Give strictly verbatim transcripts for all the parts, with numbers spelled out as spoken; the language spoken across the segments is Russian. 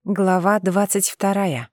Глава двадцать вторая.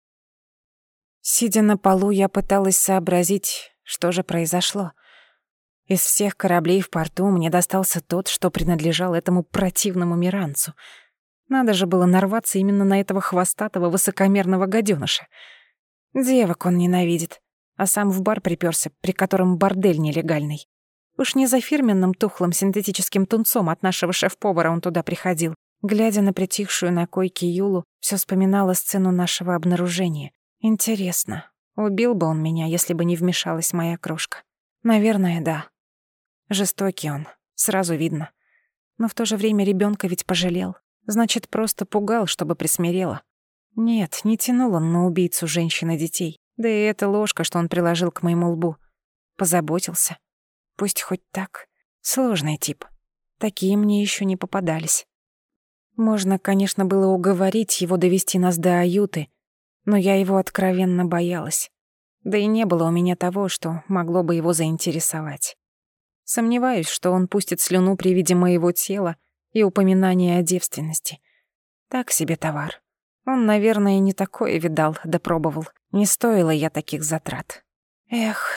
Сидя на полу, я пыталась сообразить, что же произошло. Из всех кораблей в порту мне достался тот, что принадлежал этому противному миранцу. Надо же было нарваться именно на этого хвостатого высокомерного гадёныша. Девок он ненавидит, а сам в бар припёрся, при котором бордель нелегальный. Уж не за фирменным тухлым синтетическим тунцом от нашего шеф-повара он туда приходил. Глядя на притихшую на койке Юлу, всё вспоминала сцену нашего обнаружения. Интересно, убил бы он меня, если бы не вмешалась моя крошка? Наверное, да. Жестокий он, сразу видно. Но в то же время ребёнка ведь пожалел. Значит, просто пугал, чтобы присмирела. Нет, не тянул он на убийцу женщин и детей. Да и эта ложка, что он приложил к моему лбу. Позаботился. Пусть хоть так. Сложный тип. Такие мне ещё не попадались. Можно, конечно, было уговорить его довести нас до Аюты, но я его откровенно боялась. Да и не было у меня того, что могло бы его заинтересовать. Сомневаюсь, что он пустит слюну при виде моего тела и упоминания о девственности. Так себе товар. Он, наверное, не такое видал, да пробовал. Не стоила я таких затрат. Эх,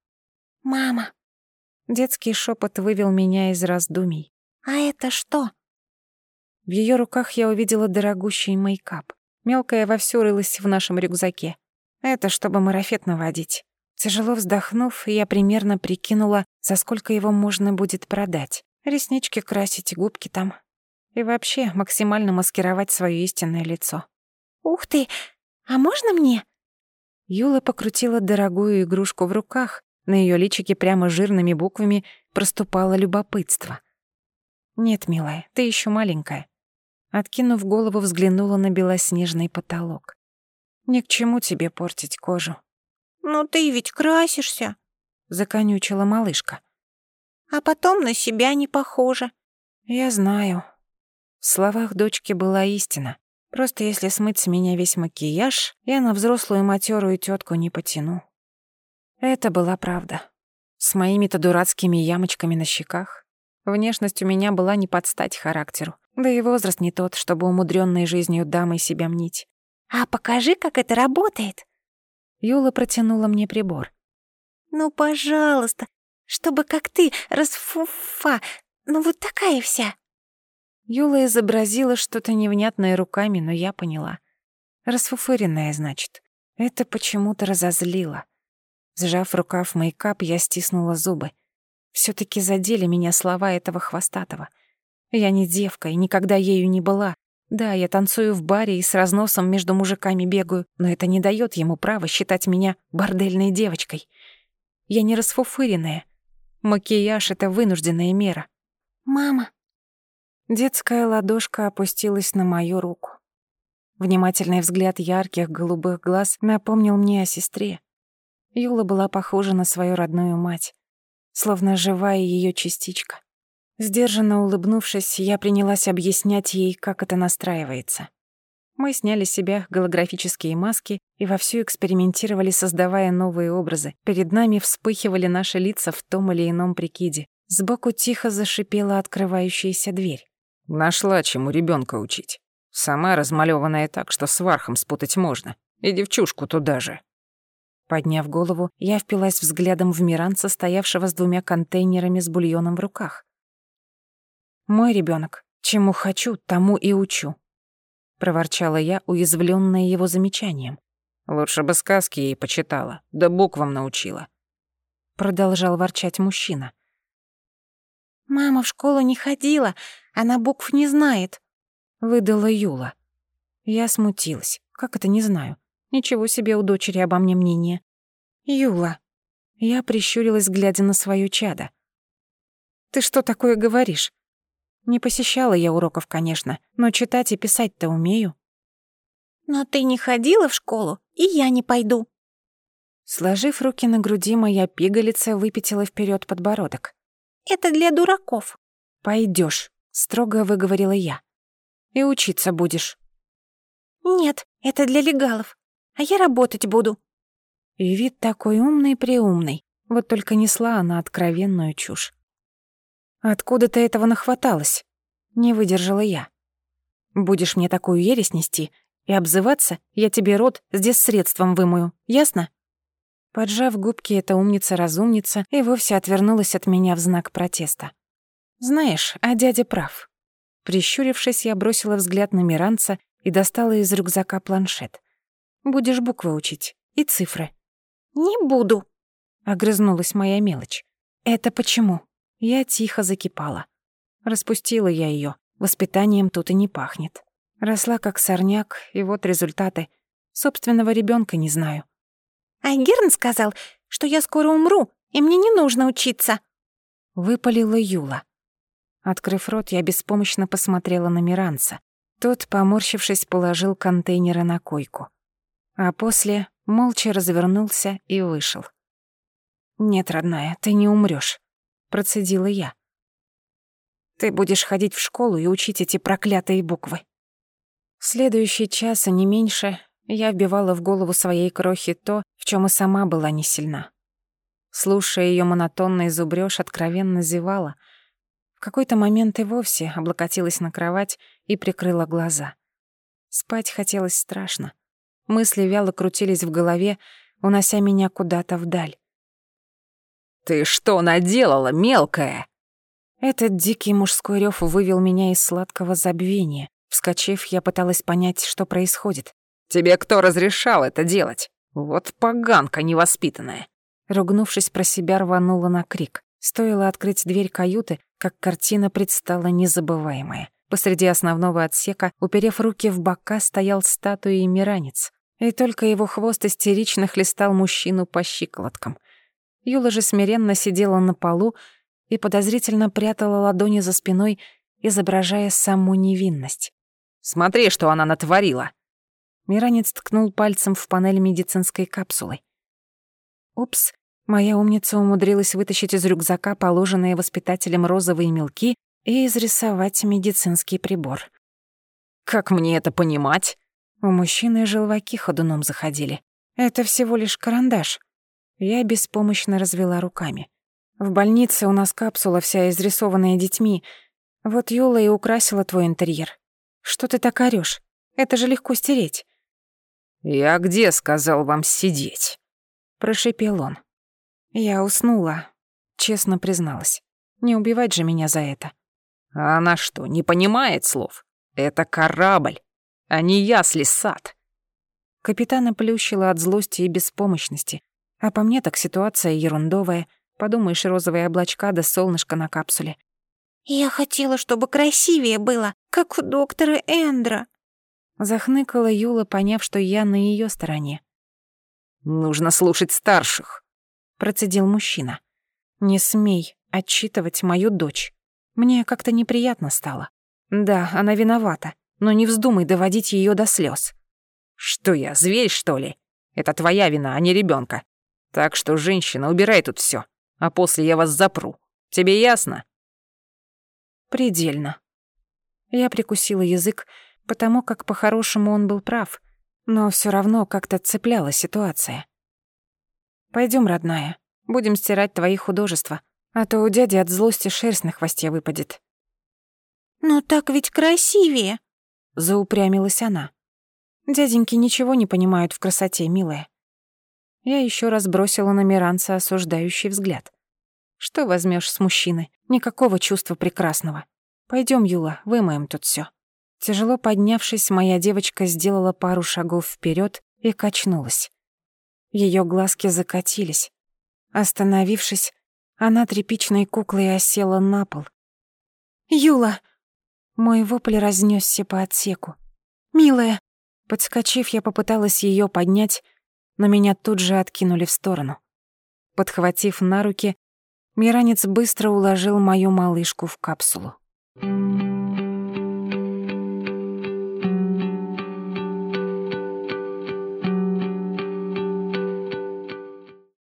«Мама!» Детский шепот вывел меня из раздумий. «А это что?» В её руках я увидела дорогущий мейкап. Мелкая вовсю рылась в нашем рюкзаке. Это чтобы марафет наводить. Тяжело вздохнув, я примерно прикинула, за сколько его можно будет продать. Реснички красить, губки там. И вообще максимально маскировать своё истинное лицо. «Ух ты! А можно мне?» Юла покрутила дорогую игрушку в руках. На её личике прямо жирными буквами проступало любопытство. «Нет, милая, ты ещё маленькая». Откинув голову, взглянула на белоснежный потолок. «Ни к чему тебе портить кожу». «Ну ты ведь красишься», — законючила малышка. «а потом на себя не похоже». «Я знаю». В словах дочки была истина. Просто если смыть с меня весь макияж, я на взрослую матёрую тётку не потяну. Это была правда. С моими-то дурацкими ямочками на щеках. Внешность у меня была не под стать характеру. Да и возраст не тот, чтобы умудрённой жизнью дамой себя мнить. «А покажи, как это работает». Юла протянула мне прибор. «Ну, пожалуйста, чтобы как ты, расфуфа, ну вот такая вся». Юла изобразила что-то невнятное руками, но я поняла. Расфуфыренная, значит. Это почему-то разозлило. Сжав рукав мейкап, я стиснула зубы. Всё-таки задели меня слова этого хвостатого. Я не девка и никогда ею не была. Да, я танцую в баре и с разносом между мужиками бегаю, но это не даёт ему права считать меня бордельной девочкой. Я не расфуфыренная. Макияж — это вынужденная мера. «Мама!» Детская ладошка опустилась на мою руку. Внимательный взгляд ярких голубых глаз напомнил мне о сестре. Юла была похожа на свою родную мать, словно живая её частичка. Сдержанно улыбнувшись, я принялась объяснять ей, как это настраивается. Мы сняли с себя голографические маски и вовсю экспериментировали, создавая новые образы. Перед нами вспыхивали наши лица в том или ином прикиде. Сбоку тихо зашипела открывающаяся дверь. «Нашла, чему ребёнка учить. Сама размалёванная так, что с вархом спутать можно. И девчушку туда же». Подняв голову, я впилась взглядом в миранца, стоявшего с двумя контейнерами с бульоном в руках. «Мой ребёнок. Чему хочу, тому и учу», — проворчала я, уязвлённая его замечанием. «Лучше бы сказки ей почитала, да буквам научила», — продолжал ворчать мужчина. «Мама в школу не ходила, она букв не знает», — выдала Юла. Я смутилась. Как это не знаю? Ничего себе у дочери обо мне мнение. «Юла». Я прищурилась, глядя на своё чадо. «Ты что такое говоришь? Не посещала я уроков, конечно, но читать и писать-то умею». «Но ты не ходила в школу, и я не пойду». Сложив руки на груди, моя пигалица выпятила вперёд подбородок. «Это для дураков». «Пойдёшь», — строго выговорила я. «И учиться будешь». «Нет, это для легалов, а я работать буду». И вид такой умный-преумный, вот только несла она откровенную чушь. «Откуда ты этого нахваталась?» — не выдержала я. Будешь мне такую ересь нести и обзываться, я тебе рот здесь средством вымою, ясно?» Поджав губки, эта умница-разумница и вовсе отвернулась от меня в знак протеста. «Знаешь, а дядя прав». Прищурившись, я бросила взгляд на Миранца и достала из рюкзака планшет. «Будешь буквы учить и цифры». «Не буду», — огрызнулась моя мелочь. «Это почему?» Я тихо закипала. Распустила я её. Воспитанием тут и не пахнет. Росла как сорняк, и вот результаты. Собственного ребёнка не знаю. «А Герн сказал, что я скоро умру, и мне не нужно учиться», — выпалила Юла. Открыв рот, я беспомощно посмотрела на Миранца. Тот, поморщившись, положил контейнеры на койку. А после молча развернулся и вышел. «Нет, родная, ты не умрёшь», — процедила я. «Ты будешь ходить в школу и учить эти проклятые буквы». Следующий час, и не меньше, я вбивала в голову своей крохи то, в чём и сама была не сильна. Слушая её монотонный зубрёж, откровенно зевала. В какой-то момент и вовсе облокотилась на кровать и прикрыла глаза. Спать хотелось страшно. Мысли вяло крутились в голове, унося меня куда-то вдаль. «Ты что наделала, мелкая?» Этот дикий мужской рёв вывел меня из сладкого забвения. Вскочив, я пыталась понять, что происходит. «Тебе кто разрешал это делать? Вот поганка невоспитанная!» Ругнувшись про себя, рванула на крик. Стоило открыть дверь каюты, как картина предстала незабываемая. Посреди основного отсека, уперев руки в бока, стоял статуей миранец. И только его хвост истерично хлестал мужчину по щиколоткам. Юла же смиренно сидела на полу и подозрительно прятала ладони за спиной, изображая саму невинность. «Смотри, что она натворила!» Миранец ткнул пальцем в панель медицинской капсулы. Упс, моя умница умудрилась вытащить из рюкзака положенные воспитателем розовые мелки и изрисовать медицинский прибор. «Как мне это понимать?» У мужчины желваки ходуном заходили. «Это всего лишь карандаш». Я беспомощно развела руками. «В больнице у нас капсула вся изрисованная детьми. Вот Юла и украсила твой интерьер. Что ты так орёшь? Это же легко стереть». «Я где сказал вам сидеть?» — прошипел он. Я уснула, честно призналась. Не убивать же меня за это. «А она что, не понимает слов? Это корабль, а не ясли-сад». Капитана плющило от злости и беспомощности. А по мне так ситуация ерундовая. Подумаешь, розовые облачка да солнышко на капсуле. «Я хотела, чтобы красивее было, как у доктора Эндра», — захныкала Юла, поняв, что я на её стороне. «Нужно слушать старших», — процедил мужчина. «Не смей отчитывать мою дочь. Мне как-то неприятно стало. Да, она виновата, но не вздумай доводить её до слёз». «Что я, зверь, что ли? Это твоя вина, а не ребёнка. Так что, женщина, убирай тут всё, а после я вас запру. Тебе ясно?» «Предельно». Я прикусила язык, потому как по-хорошему он был прав, но всё равно как-то цепляла ситуация. «Пойдём, родная, будем стирать твои художества, а то у дяди от злости шерсть на хвосте выпадет». «Ну так ведь красивее», — заупрямилась она. «Дяденьки ничего не понимают в красоте, милая». Я ещё раз бросила на Миранца осуждающий взгляд. «Что возьмёшь с мужчины? Никакого чувства прекрасного. Пойдём, Юла, вымоем тут всё». Тяжело поднявшись, моя девочка сделала пару шагов вперёд и качнулась. Её глазки закатились. Остановившись, она тряпичной куклой осела на пол. «Юла!» Мой вопль разнёсся по отсеку. «Милая!» Подскочив, я попыталась её поднять, но меня тут же откинули в сторону. Подхватив на руки, Миранец быстро уложил мою малышку в капсулу.